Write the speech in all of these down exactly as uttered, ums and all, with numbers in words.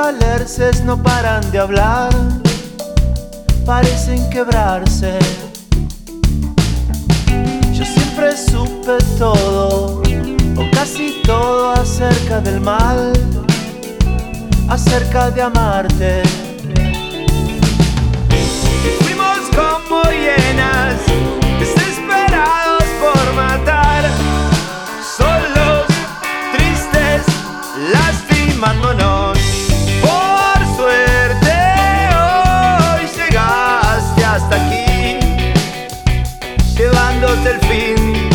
alerces no paran de hablar, parecen quebrarse. Yo siempre supe todo, o casi todo, acerca del mal, acerca de amarte. Fuimos como hienas, desesperados por matar, solos, tristes, lastimándonos. Por suerte hoy llegaste hasta aquí, llevándote el fin,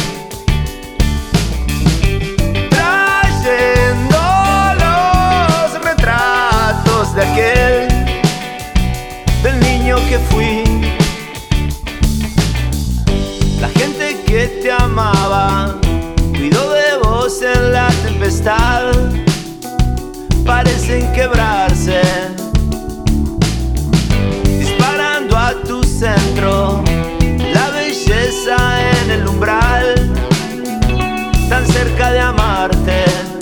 trayendo los retratos de aquel, del niño que fui. La gente que te amaba cuidó de vos en la tempestad, parecen quebrarse, disparando a tu centro, la belleza en el umbral, tan cerca de amarte.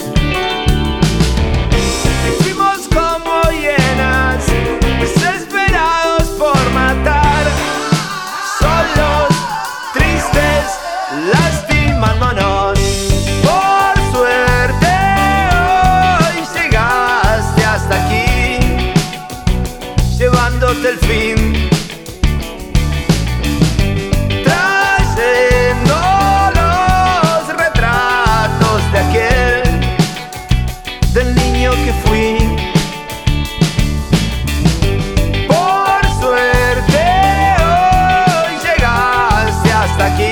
Fuimos como hienas, desesperados por matar, solos, tristes, lastimándonos. Por suerte hoy llegaste hasta aquí, llevándote el fin, trayendo los retratos de aquel, del niño que fui. Por suerte hoy llegaste hasta aquí.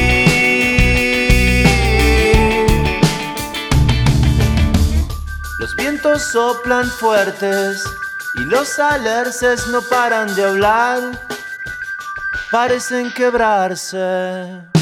Los vientos soplan fuertes y los alerces no paran de hablar, parecen quebrarse.